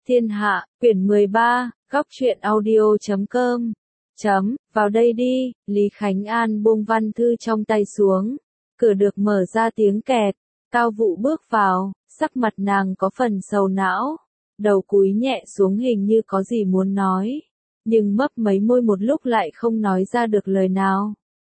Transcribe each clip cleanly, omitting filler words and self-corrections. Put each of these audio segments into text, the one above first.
Thiên Hạ, quyển 13, góc truyện audio.com. Vào đây đi, Lý Khánh An buông văn thư trong tay xuống. Cửa được mở ra tiếng kẹt. Cao Vũ bước vào, sắc mặt nàng có phần sầu não. Đầu cúi nhẹ xuống hình như có gì muốn nói. Nhưng mấp mấy môi một lúc lại không nói ra được lời nào.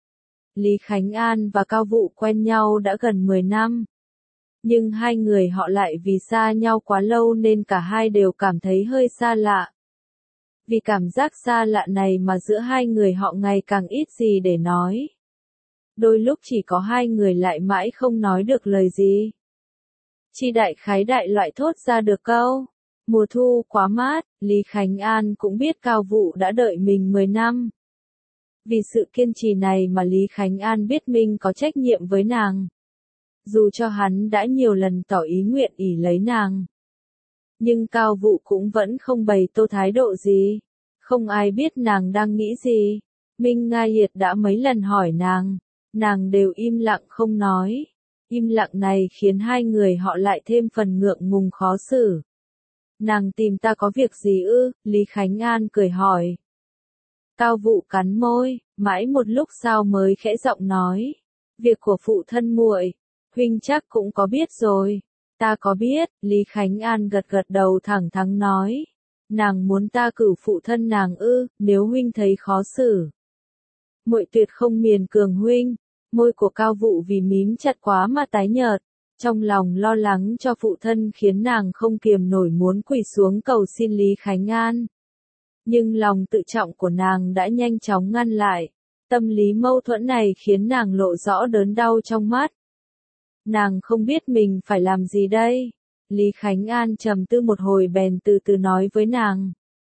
Lý Khánh An và Cao Vũ quen nhau đã gần 10 năm. Nhưng hai người họ lại vì xa nhau quá lâu nên cả hai đều cảm thấy hơi xa lạ. Vì cảm giác xa lạ này mà giữa hai người họ ngày càng ít gì để nói. Đôi lúc chỉ có hai người lại mãi không nói được lời gì. Chỉ đại khái đại loại thốt ra được câu. Mùa thu quá mát, Lý Khánh An cũng biết Cao Vũ đã đợi mình 10 năm. Vì sự kiên trì này mà Lý Khánh An biết mình có trách nhiệm với nàng. Dù cho hắn đã nhiều lần tỏ ý nguyện ỷ lấy nàng. Nhưng Cao Vũ cũng vẫn không bày tỏ thái độ gì. Không ai biết nàng đang nghĩ gì. Minh Nga Hiệt đã mấy lần hỏi nàng đều im lặng không nói. Im lặng này khiến hai người họ lại thêm phần ngượng ngùng khó xử. Nàng tìm ta có việc gì ư? Lý Khánh An cười hỏi. Cao Vũ cắn môi, mãi một lúc sau mới khẽ giọng nói. Việc của phụ thân muội, huynh chắc cũng có biết rồi. Ta có biết, Lý Khánh An gật gật đầu thẳng thắn nói. Nàng muốn ta cử phụ thân nàng ư, nếu huynh thấy khó xử. Muội tuyệt không miền cường huynh. Môi của Cao Vũ vì mím chặt quá mà tái nhợt. Trong lòng lo lắng cho phụ thân khiến nàng không kiềm nổi muốn quỳ xuống cầu xin Lý Khánh An. Nhưng lòng tự trọng của nàng đã nhanh chóng ngăn lại. Tâm lý mâu thuẫn này khiến nàng lộ rõ đớn đau trong mắt. Nàng không biết mình phải làm gì đây. Lý Khánh An trầm tư một hồi bèn từ từ nói với nàng.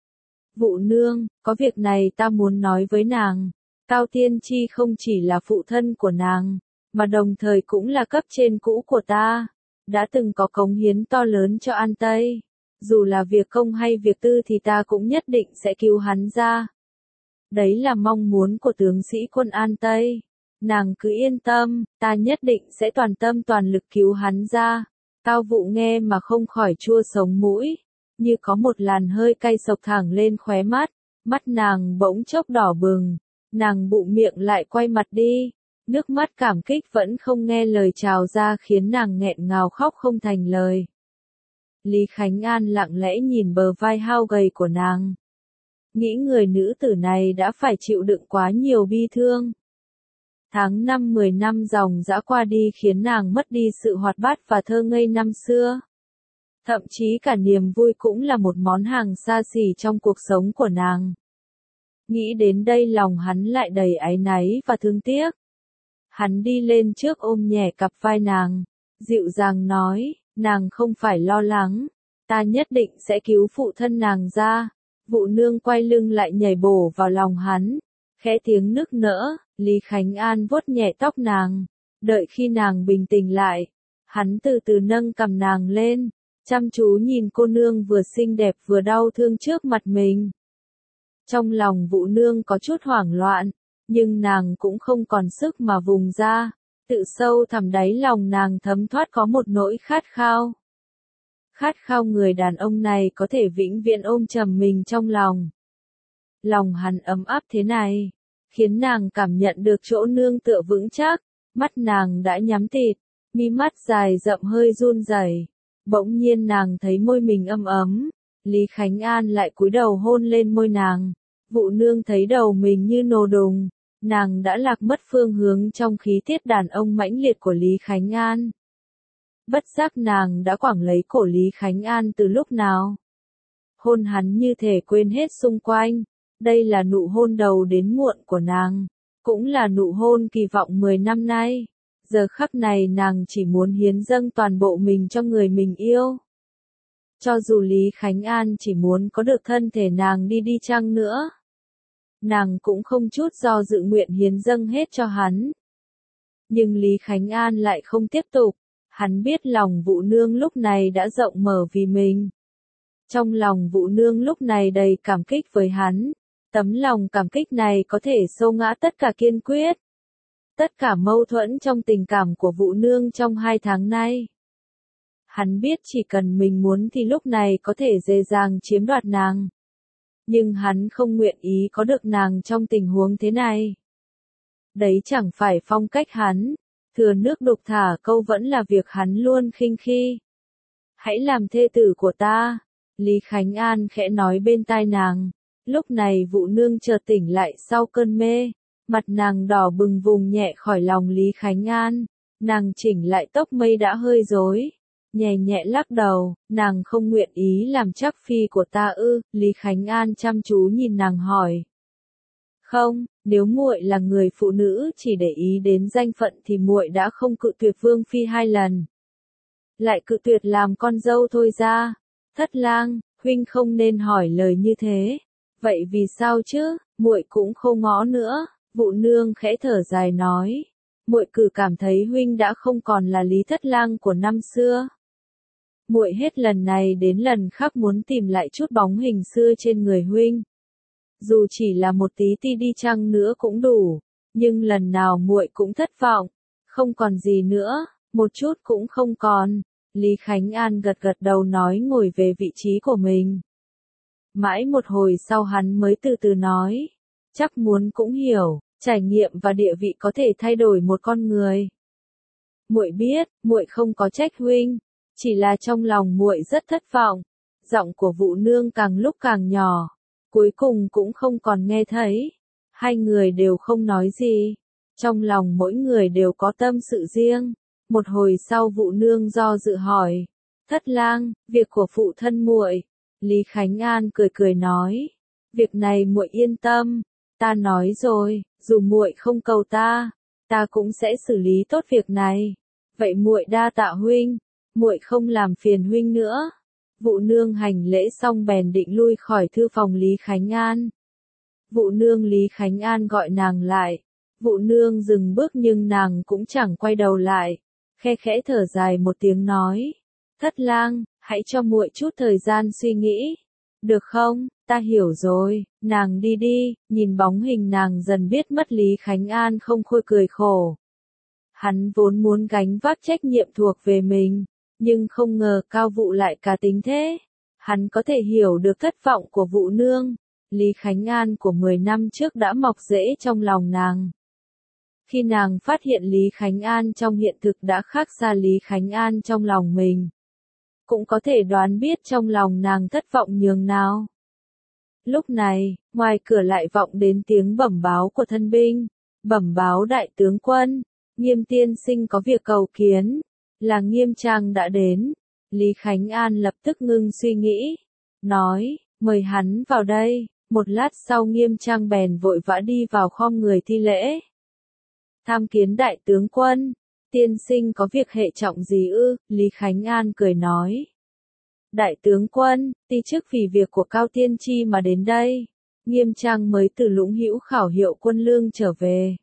Vũ nương, có việc này ta muốn nói với nàng. Cao Tiên Chi không chỉ là phụ thân của nàng, mà đồng thời cũng là cấp trên cũ của ta. Đã từng có cống hiến to lớn cho An Tây. Dù là việc công hay việc tư thì ta cũng nhất định sẽ cứu hắn ra. Đấy là mong muốn của tướng sĩ quân An Tây. Nàng cứ yên tâm, ta nhất định sẽ toàn tâm toàn lực cứu hắn ra. Cao Vũ nghe mà không khỏi chua sống mũi. Như có một làn hơi cay sộc thẳng lên khóe mắt. Mắt nàng bỗng chốc đỏ bừng. Nàng bụm miệng lại quay mặt đi. Nước mắt cảm kích vẫn không nghe lời trào ra khiến nàng nghẹn ngào khóc không thành lời. Lý Khánh An lặng lẽ nhìn bờ vai hao gầy của nàng. Nghĩ người nữ tử này đã phải chịu đựng quá nhiều bi thương. Tháng 5 10 năm dòng dã qua đi khiến nàng mất đi sự hoạt bát và thơ ngây năm xưa. Thậm chí cả niềm vui cũng là một món hàng xa xỉ trong cuộc sống của nàng. Nghĩ đến đây lòng hắn lại đầy áy náy và thương tiếc. Hắn đi lên trước ôm nhẹ cặp vai nàng, dịu dàng nói, nàng không phải lo lắng, ta nhất định sẽ cứu phụ thân nàng ra. Vũ nương quay lưng lại nhảy bổ vào lòng hắn, khẽ tiếng nức nở. Lý Khánh An vuốt nhẹ tóc nàng, đợi khi nàng bình tĩnh lại, hắn từ từ nâng cằm nàng lên, chăm chú nhìn cô nương vừa xinh đẹp vừa đau thương trước mặt mình. Trong lòng Vũ nương có chút hoảng loạn, nhưng nàng cũng không còn sức mà vùng ra, tự sâu thẳm đáy lòng nàng thấm thoát có một nỗi khát khao. Khát khao người đàn ông này có thể vĩnh viễn ôm chầm mình trong lòng. Lòng hắn ấm áp thế này, khiến nàng cảm nhận được chỗ nương tựa vững chắc, mắt nàng đã nhắm tịt, mi mắt dài rậm hơi run rẩy. Bỗng nhiên nàng thấy môi mình ấm ấm, Lý Khánh An lại cúi đầu hôn lên môi nàng. Vũ nương thấy đầu mình như nổ đùng, nàng đã lạc mất phương hướng trong khí tiết đàn ông mãnh liệt của Lý Khánh An. Bất giác nàng đã quẳng lấy cổ Lý Khánh An từ lúc nào. Hôn hắn như thể quên hết xung quanh. Đây là nụ hôn đầu đến muộn của nàng, cũng là nụ hôn kỳ vọng 10 năm nay. Giờ khắc này nàng chỉ muốn hiến dâng toàn bộ mình cho người mình yêu. Cho dù Lý Khánh An chỉ muốn có được thân thể nàng đi chăng nữa, nàng cũng không chút do dự nguyện hiến dâng hết cho hắn. Nhưng Lý Khánh An lại không tiếp tục, hắn biết lòng Vũ nương lúc này đã rộng mở vì mình. Trong lòng Vũ nương lúc này đầy cảm kích với hắn. Tấm lòng cảm kích này có thể xô ngã tất cả kiên quyết. Tất cả mâu thuẫn trong tình cảm của Vũ nương trong 2 tháng nay. Hắn biết chỉ cần mình muốn thì lúc này có thể dễ dàng chiếm đoạt nàng. Nhưng hắn không nguyện ý có được nàng trong tình huống thế này. Đấy chẳng phải phong cách hắn, thừa nước đục thả câu vẫn là việc hắn luôn khinh khi. Hãy làm thê tử của ta, Lý Khánh An khẽ nói bên tai nàng. Lúc này Vũ Nương chợt tỉnh lại sau cơn mê, mặt nàng đỏ bừng vùng nhẹ khỏi lòng Lý Khánh An, nàng chỉnh lại tóc mây đã hơi rối, nhẹ nhẹ lắc đầu, nàng không nguyện ý làm trắc phi của ta ư? Lý Khánh An chăm chú nhìn nàng hỏi. Không, nếu muội là người phụ nữ chỉ để ý đến danh phận thì muội đã không cự tuyệt vương phi 2 lần. Lại cự tuyệt làm con dâu thôi ra. Thất lang, huynh không nên hỏi lời như thế. Vậy vì sao chứ? Muội cũng không ngó nữa. Vũ Nương khẽ thở dài nói. Muội cứ cảm thấy huynh đã không còn là Lý Thất lang của năm xưa. Muội hết lần này đến lần khác muốn tìm lại chút bóng hình xưa trên người huynh. Dù chỉ là một tí ti đi chăng nữa cũng đủ, nhưng lần nào muội cũng thất vọng, không còn gì nữa, một chút cũng không còn. Lý Khánh An gật gật đầu nói ngồi về vị trí của mình. Mãi một hồi sau hắn mới từ từ nói, chắc muốn cũng hiểu, trải nghiệm và địa vị có thể thay đổi một con người. Muội biết, muội không có trách huynh, chỉ là trong lòng muội rất thất vọng. Giọng của Vũ Nương càng lúc càng nhỏ, cuối cùng cũng không còn nghe thấy. Hai người đều không nói gì, trong lòng mỗi người đều có tâm sự riêng. Một hồi sau Vũ Nương do dự hỏi, Thất lang, việc của phụ thân muội. Lý Khánh An cười cười nói, việc này muội yên tâm, ta nói rồi, dù muội không cầu ta cũng sẽ xử lý tốt việc này. Vậy muội đa tạ huynh, muội không làm phiền huynh nữa. Vũ Nương hành lễ xong bèn định lui khỏi thư phòng Lý Khánh An. Vũ Nương Lý Khánh An gọi nàng lại. Vũ Nương dừng bước nhưng nàng cũng chẳng quay đầu lại. Khe khẽ thở dài một tiếng nói. Thất lang, hãy cho muội chút thời gian suy nghĩ. Được không? Ta hiểu rồi, nàng đi đi. Nhìn bóng hình nàng dần biết mất Lý Khánh An không khôi cười khổ. Hắn vốn muốn gánh vác trách nhiệm thuộc về mình, nhưng không ngờ Cao Vũ lại cá tính thế. Hắn có thể hiểu được thất vọng của Vũ Nương. Lý Khánh An của 10 năm trước đã mọc rễ trong lòng nàng. Khi nàng phát hiện Lý Khánh An trong hiện thực đã khác xa Lý Khánh An trong lòng mình, cũng có thể đoán biết trong lòng nàng thất vọng nhường nào. Lúc này, ngoài cửa lại vọng đến tiếng bẩm báo của thân binh. Bẩm báo đại tướng quân, Nghiêm tiên sinh có việc cầu kiến, là Nghiêm Trang đã đến. Lý Khánh An lập tức ngưng suy nghĩ, nói, mời hắn vào đây. Một lát sau Nghiêm Trang bèn vội vã đi vào khom người thi lễ. Tham kiến đại tướng quân, tiên sinh có việc hệ trọng gì ư? Lý Khánh An cười nói. Đại tướng quân, ti chức vì việc của Cao Tiên Chi mà đến đây. Nghiêm Trang mới từ Lũng Hữu khảo hiệu quân lương trở về.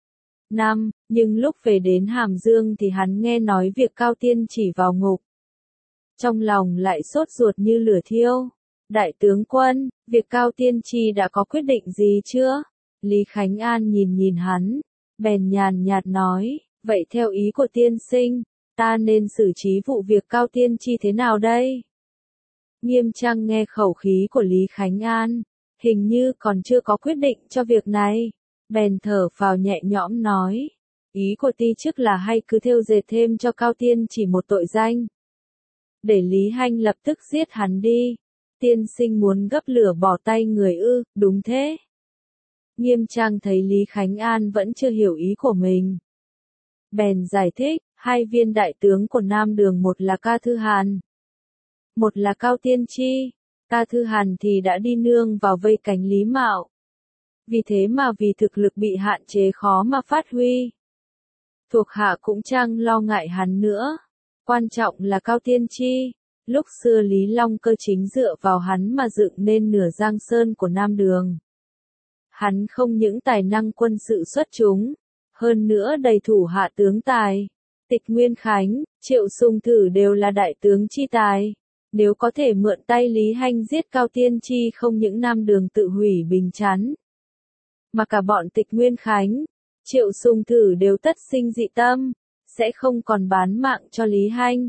Nhưng lúc về đến Hàm Dương thì hắn nghe nói việc Cao Tiên Chỉ vào ngục. Trong lòng lại sốt ruột như lửa thiêu. Đại tướng quân, việc Cao Tiên Chi đã có quyết định gì chưa? Lý Khánh An nhìn hắn, bèn nhàn nhạt nói, vậy theo ý của tiên sinh, ta nên xử trí vụ việc Cao Tiên Chi thế nào đây? Nghiêm Trang nghe khẩu khí của Lý Khánh An, hình như còn chưa có quyết định cho việc này. Bèn thở phào nhẹ nhõm nói, ý của ti chức là hay cứ thêu dệt thêm cho Cao Tiên Chỉ một tội danh. Để Lý Hanh lập tức giết hắn đi. Tiên sinh muốn gấp lửa bỏ tay người ư? Đúng thế. Nghiêm Trang thấy Lý Khánh An vẫn chưa hiểu ý của mình, bèn giải thích, 2 viên đại tướng của Nam Đường, một là Ca Thư Hàn, một là Cao Tiên Chi. Ca Thư Hàn thì đã đi nương vào vây cánh Lý Mạo. Vì thế mà vì thực lực bị hạn chế khó mà phát huy. Thuộc hạ cũng chẳng lo ngại hắn nữa. Quan trọng là Cao Tiên Chi. Lúc xưa Lý Long Cơ chính dựa vào hắn mà dựng nên nửa Giang Sơn của Nam Đường. Hắn không những tài năng quân sự xuất chúng, hơn nữa đầy thủ hạ tướng tài. Tịch Nguyên Khánh, Triệu Sung Thử đều là đại tướng chi tài. Nếu có thể mượn tay Lý Hanh giết Cao Tiên Chi, không những Nam Đường tự hủy bình chán, mà cả bọn Tịch Nguyên Khánh, Triệu Sung Thử đều tất sinh dị tâm, sẽ không còn bán mạng cho Lý Hanh.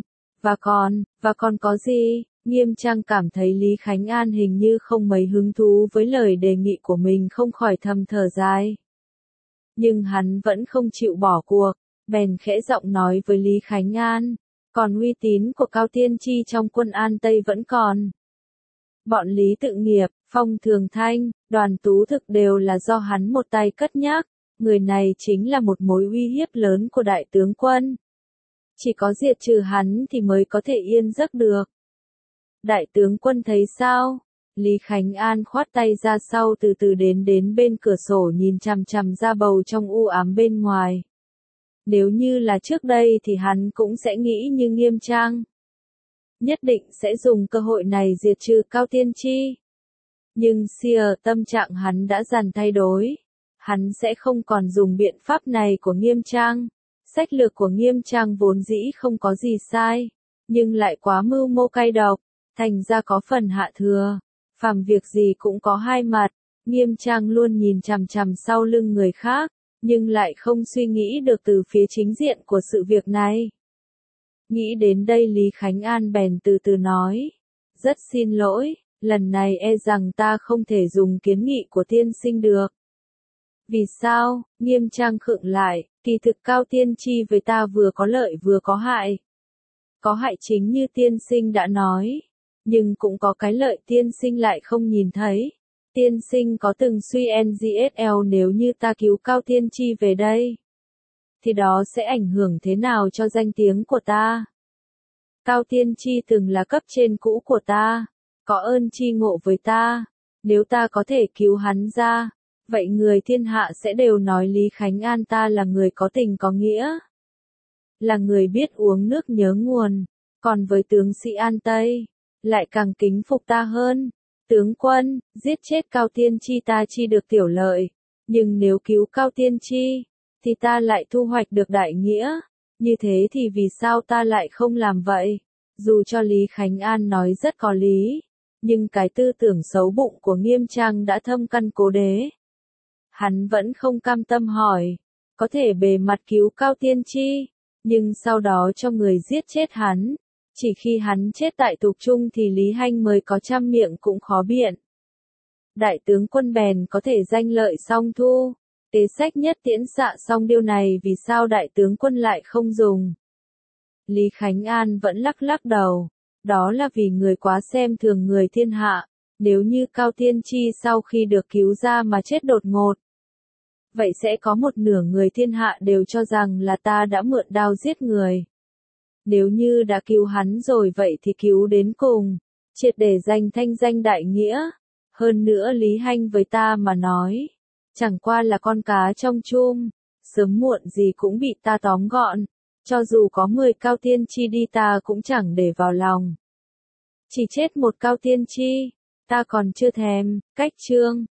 Và còn có gì? Nghiêm trang cảm thấy Lý Khánh An hình như không mấy hứng thú với lời đề nghị của mình, không khỏi thầm thở dài. Nhưng hắn vẫn không chịu bỏ cuộc, bèn khẽ giọng nói với Lý Khánh An, còn uy tín của Cao Tiên Tri trong quân An Tây vẫn còn. Bọn Lý Tự Nghiệp, Phong Thường Thanh, Đoàn Tú Thực đều là do hắn một tay cất nhắc, người này chính là một mối uy hiếp lớn của đại tướng quân. Chỉ có diệt trừ hắn thì mới có thể yên giấc được. Đại tướng quân thấy sao? Lý Khánh An khoát tay ra sau, từ từ đến bên cửa sổ nhìn chằm chằm ra bầu trong u ám bên ngoài. Nếu như là trước đây thì hắn cũng sẽ nghĩ như Nghiêm Trang. Nhất định sẽ dùng cơ hội này diệt trừ Cao Tiên Tri. Nhưng tâm trạng hắn đã dần thay đổi. Hắn sẽ không còn dùng biện pháp này của Nghiêm Trang. Sách lược của Nghiêm Trang vốn dĩ không có gì sai, nhưng lại quá mưu mô cay độc, thành ra có phần hạ thừa. Phàm việc gì cũng có hai mặt, Nghiêm Trang luôn nhìn chằm chằm sau lưng người khác, nhưng lại không suy nghĩ được từ phía chính diện của sự việc này. Nghĩ đến đây Lý Khánh An bèn từ từ nói, rất xin lỗi, lần này e rằng ta không thể dùng kiến nghị của tiên sinh được. Vì sao? Nghiêm Trang khựng lại, kỳ thực Cao Tiên Tri với ta vừa có lợi vừa có hại. Có hại chính như tiên sinh đã nói, nhưng cũng có cái lợi tiên sinh lại không nhìn thấy. Tiên sinh có từng suy NGSL nếu như ta cứu Cao Tiên Tri về đây, thì đó sẽ ảnh hưởng thế nào cho danh tiếng của ta? Cao Tiên Tri từng là cấp trên cũ của ta, có ơn tri ngộ với ta, nếu ta có thể cứu hắn ra, vậy người thiên hạ sẽ đều nói Lý Khánh An ta là người có tình có nghĩa, là người biết uống nước nhớ nguồn, còn với tướng sĩ An Tây, lại càng kính phục ta hơn. Tướng quân, giết chết Cao Tiên Tri ta chi được tiểu lợi, nhưng nếu cứu Cao Tiên Tri, thì ta lại thu hoạch được đại nghĩa, như thế thì vì sao ta lại không làm vậy? Dù cho Lý Khánh An nói rất có lý, nhưng cái tư tưởng xấu bụng của Nghiêm Trang đã thâm căn cố đế. Hắn vẫn không cam tâm hỏi, có thể bề mặt cứu Cao Tiên Tri, nhưng sau đó cho người giết chết hắn. Chỉ khi hắn chết tại tù trung thì Lý Hanh mới có trăm miệng cũng khó biện. Đại tướng quân bèn có thể danh lợi song thu, tế sách nhất tiễn xạ xong điều này vì sao đại tướng quân lại không dùng? Lý Khánh An vẫn lắc lắc đầu, đó là vì người quá xem thường người thiên hạ, nếu như Cao Tiên Tri sau khi được cứu ra mà chết đột ngột, vậy sẽ có một nửa người thiên hạ đều cho rằng là ta đã mượn đao giết người. Nếu như đã cứu hắn rồi vậy thì cứu đến cùng, triệt để giành thanh danh đại nghĩa. Hơn nữa Lý Hanh với ta mà nói, chẳng qua là con cá trong chum, sớm muộn gì cũng bị ta tóm gọn, cho dù có 10 Cao Tiên Tri đi ta cũng chẳng để vào lòng. Chỉ chết một Cao Tiên Tri, ta còn chưa thèm. Cách chương